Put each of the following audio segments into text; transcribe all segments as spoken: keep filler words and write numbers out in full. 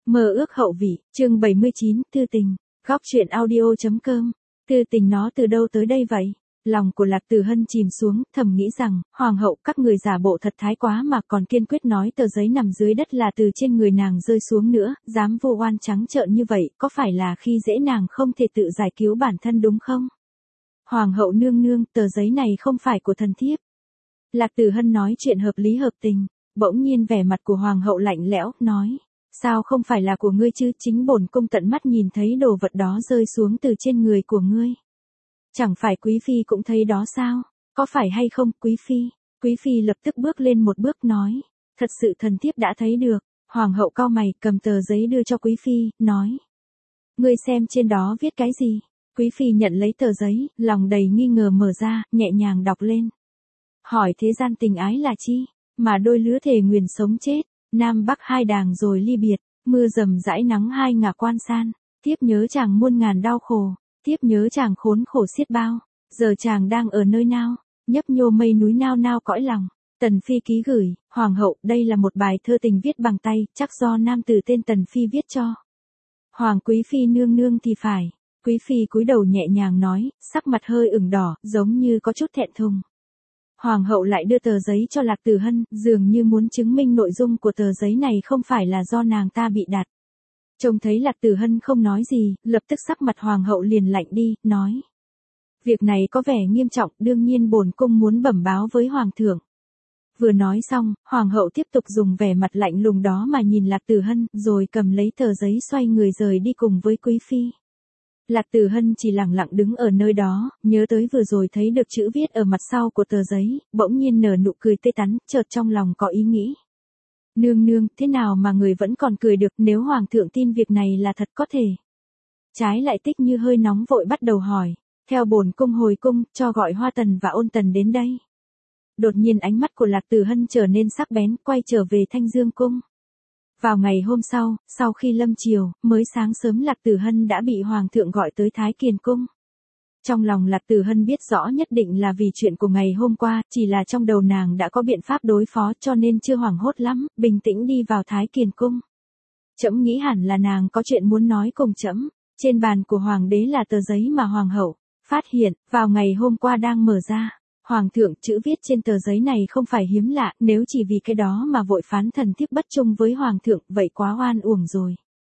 Mơ ước hậu vị, chương bảy mươi chín, Tư Tình, góc truyện audio.com. Tư Tình nó từ đâu tới đây vậy? Lòng của Lạc Tử Hân chìm xuống, thầm nghĩ rằng, hoàng hậu các người giả bộ thật thái quá mà còn kiên quyết nói tờ giấy nằm dưới đất là từ trên người nàng rơi xuống nữa, dám vô oan trắng trợn như vậy, có phải là khi dễ nàng không thể tự giải cứu bản thân đúng không? Hoàng hậu nương nương, tờ giấy này không phải của thần thiếp. Lạc Tử Hân nói chuyện hợp lý hợp tình, bỗng nhiên vẻ mặt của hoàng hậu lạnh lẽo, nói. Sao không phải là của ngươi chứ, chính bổn cung tận mắt nhìn thấy đồ vật đó rơi xuống từ trên người của ngươi. Chẳng phải quý phi cũng thấy đó sao, có phải hay không, quý phi? Quý phi lập tức bước lên một bước nói, thật sự thần thiếp đã thấy được. Hoàng hậu cau mày, cầm tờ giấy đưa cho quý phi, nói. Ngươi xem trên đó viết cái gì? Quý phi nhận lấy tờ giấy, lòng đầy nghi ngờ mở ra, nhẹ nhàng đọc lên. Hỏi thế gian tình ái là chi, mà đôi lứa thề nguyền sống chết. Nam Bắc hai đàng rồi ly biệt, mưa rầm rãi nắng hai ngả quan san, tiếp nhớ chàng muôn ngàn đau khổ, tiếp nhớ chàng khốn khổ xiết bao, giờ chàng đang ở nơi nào, nhấp nhô mây núi nao nao cõi lòng. Tần Phi ký gửi, Hoàng hậu, đây là một bài thơ tình viết bằng tay, chắc do nam tử tên Tần Phi viết cho. Hoàng quý phi nương nương thì phải. Quý phi cúi đầu nhẹ nhàng nói, sắc mặt hơi ửng đỏ, giống như có chút thẹn thùng. Hoàng hậu lại đưa tờ giấy cho Lạc Tử Hân, dường như muốn chứng minh nội dung của tờ giấy này không phải là do nàng ta bị đặt. Trông thấy Lạc Tử Hân không nói gì, lập tức sắc mặt hoàng hậu liền lạnh đi, nói. Việc này có vẻ nghiêm trọng, đương nhiên bổn cung muốn bẩm báo với hoàng thượng. Vừa nói xong, hoàng hậu tiếp tục dùng vẻ mặt lạnh lùng đó mà nhìn Lạc Tử Hân, rồi cầm lấy tờ giấy xoay người rời đi cùng với quý phi. Lạc Tử Hân chỉ lặng lặng đứng ở nơi đó, nhớ tới vừa rồi thấy được chữ viết ở mặt sau của tờ giấy, bỗng nhiên nở nụ cười tươi tắn, chợt trong lòng có ý nghĩ. Nương nương, thế nào mà người vẫn còn cười được, nếu hoàng thượng tin việc này là thật có thể. Trái lại Tích Như hơi nóng vội bắt đầu hỏi, theo bổn cung hồi cung, cho gọi Hoa Tần và Ôn Tần đến đây. Đột nhiên ánh mắt của Lạc Tử Hân trở nên sắc bén, quay trở về Thanh Dương cung. Vào ngày hôm sau, sau khi lâm chiều, mới sáng sớm Lạc Tử Hân đã bị Hoàng thượng gọi tới Thái Kiền Cung. Trong lòng Lạc Tử Hân biết rõ nhất định là vì chuyện của ngày hôm qua, chỉ là trong đầu nàng đã có biện pháp đối phó cho nên chưa hoảng hốt lắm, bình tĩnh đi vào Thái Kiền Cung. Trẫm nghĩ hẳn là nàng có chuyện muốn nói cùng trẫm. Trên bàn của Hoàng đế là tờ giấy mà Hoàng hậu phát hiện, vào ngày hôm qua đang mở ra. Hoàng thượng, chữ viết trên tờ giấy này không phải hiếm lạ, nếu chỉ vì cái đó mà vội phán thần thiếp bất trung với Hoàng thượng, vậy quá oan uổng rồi.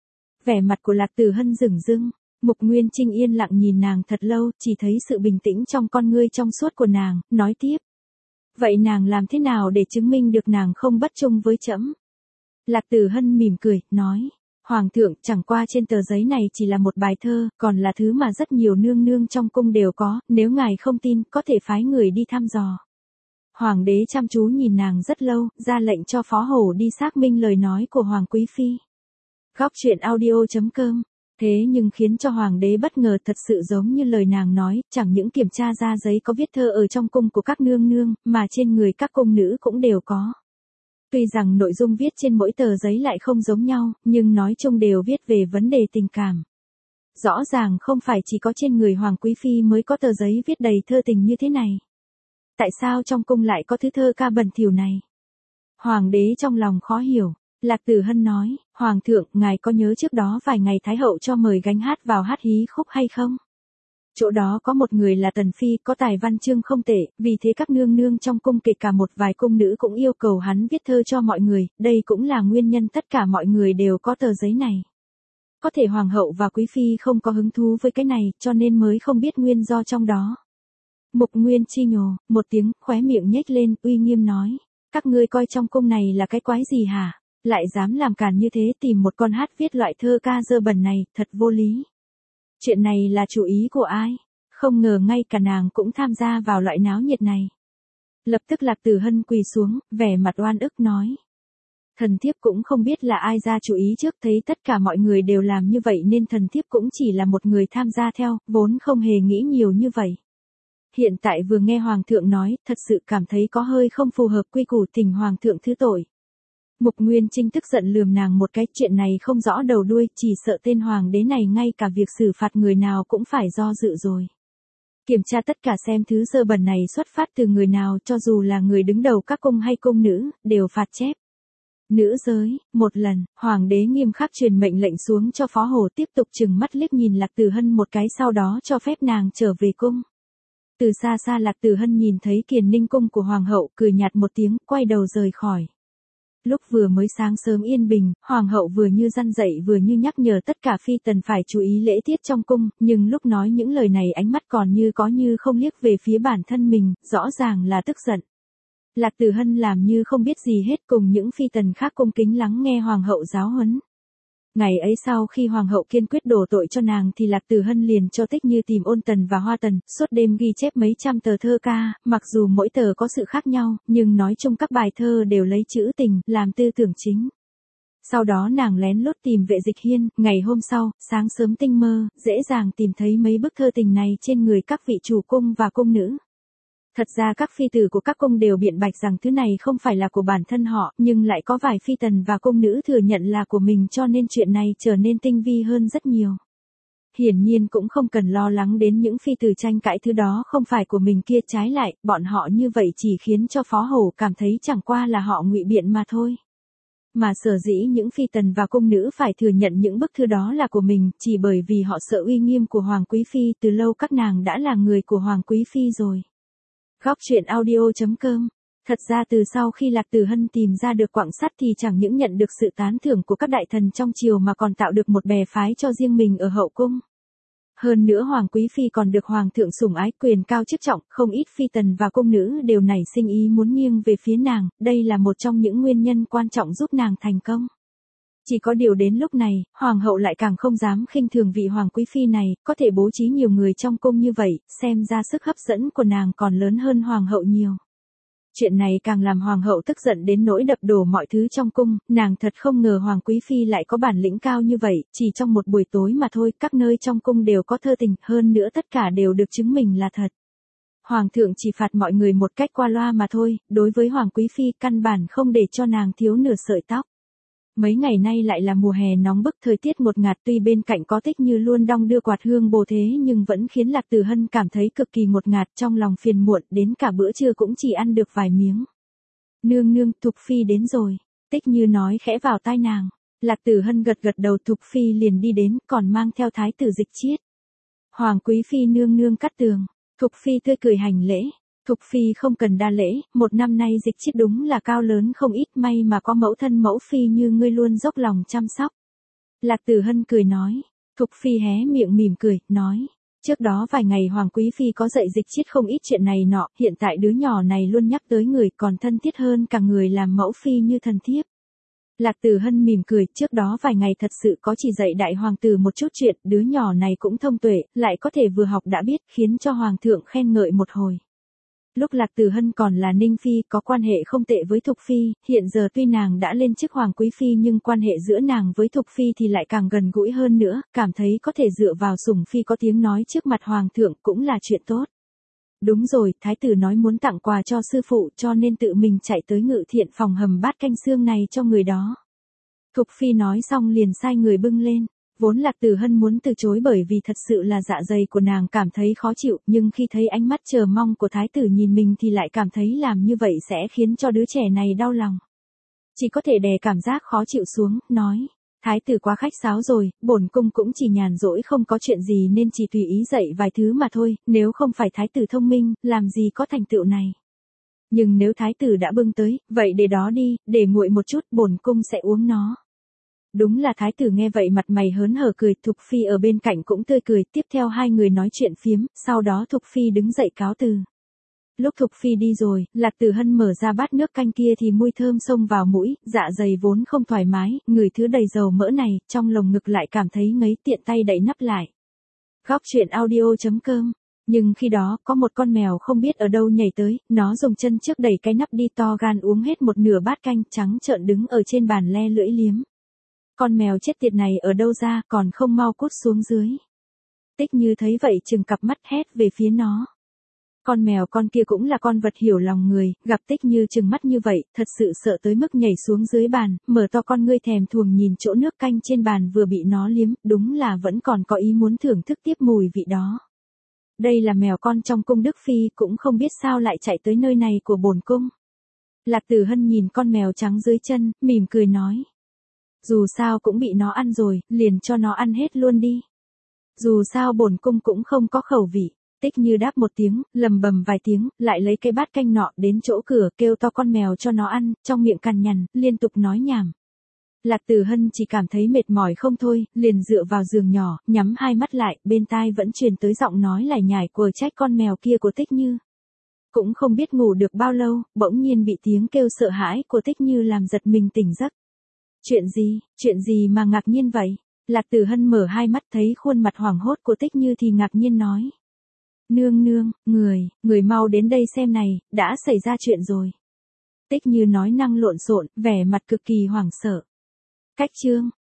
Vẻ mặt của Lạc Tử Hân rừng rưng, Mục Nguyên Trinh yên lặng nhìn nàng thật lâu, chỉ thấy sự bình tĩnh trong con ngươi trong suốt của nàng, nói tiếp. Vậy nàng làm thế nào để chứng minh được nàng không bất trung với trẫm? Lạc Tử Hân mỉm cười, nói. Hoàng thượng, chẳng qua trên tờ giấy này chỉ là một bài thơ, còn là thứ mà rất nhiều nương nương trong cung đều có, nếu ngài không tin, có thể phái người đi thăm dò. Hoàng đế chăm chú nhìn nàng rất lâu, ra lệnh cho phó hổ đi xác minh lời nói của Hoàng quý phi. Góc truyện audio.com. Thế nhưng khiến cho Hoàng đế bất ngờ thật sự giống như lời nàng nói, chẳng những kiểm tra ra giấy có viết thơ ở trong cung của các nương nương, mà trên người các cung nữ cũng đều có. Tuy rằng nội dung viết trên mỗi tờ giấy lại không giống nhau, nhưng nói chung đều viết về vấn đề tình cảm. Rõ ràng không phải chỉ có trên người Hoàng quý phi mới có tờ giấy viết đầy thơ tình như thế này. Tại sao trong cung lại có thứ thơ ca bẩn thỉu này? Hoàng đế trong lòng khó hiểu. Lạc Tử Hân nói, Hoàng thượng, ngài có nhớ trước đó vài ngày Thái hậu cho mời gánh hát vào hát hí khúc hay không? Chỗ đó có một người là Tần Phi, có tài văn chương không tệ, vì thế các nương nương trong cung kể cả một vài cung nữ cũng yêu cầu hắn viết thơ cho mọi người, đây cũng là nguyên nhân tất cả mọi người đều có tờ giấy này. Có thể Hoàng hậu và Quý phi không có hứng thú với cái này, cho nên mới không biết nguyên do trong đó. Mục Nguyên chi nhồ, một tiếng, khóe miệng nhếch lên, uy nghiêm nói, các ngươi coi trong cung này là cái quái gì hả? Lại dám làm càn như thế, tìm một con hát viết loại thơ ca dơ bẩn này, thật vô lý. Chuyện này là chủ ý của ai? Không ngờ ngay cả nàng cũng tham gia vào loại náo nhiệt này. Lập tức Lạc Tử Hân quỳ xuống, vẻ mặt oan ức nói. Thần thiếp cũng không biết là ai ra chủ ý trước, thấy tất cả mọi người đều làm như vậy nên thần thiếp cũng chỉ là một người tham gia theo, vốn không hề nghĩ nhiều như vậy. Hiện tại vừa nghe Hoàng thượng nói, thật sự cảm thấy có hơi không phù hợp quy củ, thỉnh Hoàng thượng thứ tội. Mục Nguyên Trinh tức giận lườm nàng một cái, chuyện này không rõ đầu đuôi, chỉ sợ tên hoàng đế này ngay cả việc xử phạt người nào cũng phải do dự rồi. Kiểm tra tất cả xem thứ dơ bẩn này xuất phát từ người nào, cho dù là người đứng đầu các cung hay cung nữ, đều phạt chép. Nữ giới, một lần, hoàng đế nghiêm khắc truyền mệnh lệnh xuống cho Phó Hồ tiếp tục trừng mắt liếc nhìn Lạc Tử Hân một cái, sau đó cho phép nàng trở về cung. Từ xa xa Lạc Tử Hân nhìn thấy Kiền Ninh cung của hoàng hậu, cười nhạt một tiếng, quay đầu rời khỏi. Lúc vừa mới sáng sớm yên bình, hoàng hậu vừa như răn dạy vừa như nhắc nhở tất cả phi tần phải chú ý lễ tiết trong cung, nhưng lúc nói những lời này ánh mắt còn như có như không liếc về phía bản thân mình, rõ ràng là tức giận. Lạc Tử Hân làm như không biết gì hết, cùng những phi tần khác cung kính lắng nghe hoàng hậu giáo huấn. Ngày ấy sau khi hoàng hậu kiên quyết đổ tội cho nàng thì Lạc Tử Hân liền cho Tích Như tìm Ôn Tần và Hoa Tần, suốt đêm ghi chép mấy trăm tờ thơ ca, mặc dù mỗi tờ có sự khác nhau, nhưng nói chung các bài thơ đều lấy trữ tình làm tư tưởng chính. Sau đó nàng lén lút tìm Vệ Dịch Hiên, ngày hôm sau, sáng sớm tinh mơ, dễ dàng tìm thấy mấy bức thơ tình này trên người các vị chủ cung và cung nữ. Thật ra các phi tử của các cung đều biện bạch rằng thứ này không phải là của bản thân họ, nhưng lại có vài phi tần và cung nữ thừa nhận là của mình, cho nên chuyện này trở nên tinh vi hơn rất nhiều. Hiển nhiên cũng không cần lo lắng đến những phi tử tranh cãi thứ đó không phải của mình kia, trái lại, bọn họ như vậy chỉ khiến cho Phó Hổ cảm thấy chẳng qua là họ ngụy biện mà thôi. Mà sở dĩ những phi tần và cung nữ phải thừa nhận những bức thư đó là của mình, chỉ bởi vì họ sợ uy nghiêm của Hoàng Quý Phi, từ lâu các nàng đã là người của Hoàng Quý Phi rồi. Góc truyện audio chấm com. Thật ra từ sau khi Lạc Tử Hân tìm ra được quặng sắt thì chẳng những nhận được sự tán thưởng của các đại thần trong triều mà còn tạo được một bè phái cho riêng mình ở hậu cung. Hơn nữa Hoàng Quý Phi còn được Hoàng thượng sủng ái, quyền cao chức trọng, không ít phi tần và cung nữ đều nảy sinh ý muốn nghiêng về phía nàng, đây là một trong những nguyên nhân quan trọng giúp nàng thành công. Chỉ có điều đến lúc này, Hoàng hậu lại càng không dám khinh thường vị Hoàng Quý Phi này, có thể bố trí nhiều người trong cung như vậy, xem ra sức hấp dẫn của nàng còn lớn hơn Hoàng hậu nhiều. Chuyện này càng làm Hoàng hậu tức giận đến nỗi đập đổ mọi thứ trong cung, nàng thật không ngờ Hoàng Quý Phi lại có bản lĩnh cao như vậy, chỉ trong một buổi tối mà thôi, các nơi trong cung đều có thơ tình, hơn nữa tất cả đều được chứng minh là thật. Hoàng thượng chỉ phạt mọi người một cách qua loa mà thôi, đối với Hoàng Quý Phi căn bản không để cho nàng thiếu nửa sợi tóc. Mấy ngày nay lại là mùa hè nóng bức, thời tiết ngột ngạt, tuy bên cạnh có Tích Như luôn đong đưa quạt hương bồ thế nhưng vẫn khiến Lạc Tử Hân cảm thấy cực kỳ ngột ngạt, trong lòng phiền muộn, đến cả bữa trưa cũng chỉ ăn được vài miếng. Nương nương, Thục Phi đến rồi, Tích Như nói khẽ vào tai nàng. Lạc Tử Hân gật gật đầu, Thục Phi liền đi đến, còn mang theo thái tử Dịch Chiết. Hoàng Quý Phi nương nương cắt tường. Thục Phi tươi cười hành lễ. Thục Phi không cần đa lễ, một năm nay Dịch Chiết đúng là cao lớn không ít, may mà có mẫu thân mẫu phi như ngươi luôn dốc lòng chăm sóc. Lạc Tử Hân cười nói. Thục Phi hé miệng mỉm cười, nói. Trước đó vài ngày Hoàng Quý Phi có dạy Dịch Chiết không ít chuyện này nọ, hiện tại đứa nhỏ này luôn nhắc tới người, còn thân thiết hơn cả người làm mẫu phi như thần thiếp. Lạc Tử Hân mỉm cười, trước đó vài ngày thật sự có chỉ dạy đại hoàng tử một chút chuyện, đứa nhỏ này cũng thông tuệ, lại có thể vừa học đã biết, khiến cho hoàng thượng khen ngợi một hồi. Lúc Lạc Tử Hân còn là Ninh Phi, có quan hệ không tệ với Thục Phi, hiện giờ tuy nàng đã lên chức Hoàng Quý Phi nhưng quan hệ giữa nàng với Thục Phi thì lại càng gần gũi hơn nữa, cảm thấy có thể dựa vào sủng phi có tiếng nói trước mặt Hoàng thượng cũng là chuyện tốt. Đúng rồi, Thái tử nói muốn tặng quà cho sư phụ cho nên tự mình chạy tới Ngự Thiện phòng hầm bát canh xương này cho người đó. Thục Phi nói xong liền sai người bưng lên. Vốn Lạc Tử Hân muốn từ chối bởi vì thật sự là dạ dày của nàng cảm thấy khó chịu, nhưng khi thấy ánh mắt chờ mong của thái tử nhìn mình thì lại cảm thấy làm như vậy sẽ khiến cho đứa trẻ này đau lòng. Chỉ có thể đè cảm giác khó chịu xuống, nói, thái tử quá khách sáo rồi, bổn cung cũng chỉ nhàn rỗi không có chuyện gì nên chỉ tùy ý dạy vài thứ mà thôi, nếu không phải thái tử thông minh, làm gì có thành tựu này. Nhưng nếu thái tử đã bưng tới, vậy để đó đi, để nguội một chút, bổn cung sẽ uống nó. Đúng là thái tử nghe vậy mặt mày hớn hở cười, Thục Phi ở bên cạnh cũng tươi cười, tiếp theo hai người nói chuyện phiếm, sau đó Thục Phi đứng dậy cáo từ. Lúc Thục Phi đi rồi, Lạc Tử Hân mở ra bát nước canh kia thì mùi thơm xông vào mũi, dạ dày vốn không thoải mái, người thứ đầy dầu mỡ này, trong lồng ngực lại cảm thấy ngấy, tiện tay đậy nắp lại. Góc truyện audio chấm com. Nhưng khi đó, có một con mèo không biết ở đâu nhảy tới, nó dùng chân trước đẩy cái nắp đi, to gan uống hết một nửa bát canh, trắng trợn đứng ở trên bàn le lưỡi liếm. Con mèo chết tiệt này ở đâu ra, còn không mau cút xuống dưới. Tích Như thấy vậy trừng cặp mắt hét về phía nó. Con mèo con kia cũng là con vật hiểu lòng người, gặp Tích Như trừng mắt như vậy, thật sự sợ tới mức nhảy xuống dưới bàn, mở to con ngươi thèm thuồng nhìn chỗ nước canh trên bàn vừa bị nó liếm, đúng là vẫn còn có ý muốn thưởng thức tiếp mùi vị đó. Đây là mèo con trong cung Đức Phi, cũng không biết sao lại chạy tới nơi này của bổn cung. Lạc Tử Hân nhìn con mèo trắng dưới chân, mỉm cười nói. Dù sao cũng bị nó ăn rồi, liền cho nó ăn hết luôn đi. Dù sao bổn cung cũng không có khẩu vị. Tích Như đáp một tiếng, lầm bầm vài tiếng, lại lấy cái bát canh nọ đến chỗ cửa kêu to con mèo cho nó ăn, trong miệng cằn nhằn, liên tục nói nhảm. Lạc Tử Hân chỉ cảm thấy mệt mỏi không thôi, liền dựa vào giường nhỏ, nhắm hai mắt lại, bên tai vẫn truyền tới giọng nói lải nhải quờ trách con mèo kia của Tích Như. Cũng không biết ngủ được bao lâu, bỗng nhiên bị tiếng kêu sợ hãi của Tích Như làm giật mình tỉnh giấc. Chuyện gì, chuyện gì mà ngạc nhiên vậy? Lạc Tử Hân mở hai mắt thấy khuôn mặt hoảng hốt của Tích Như thì ngạc nhiên nói. Nương nương, người, người mau đến đây xem này, đã xảy ra chuyện rồi. Tích Như nói năng lộn xộn, vẻ mặt cực kỳ hoảng sợ. Cách chương,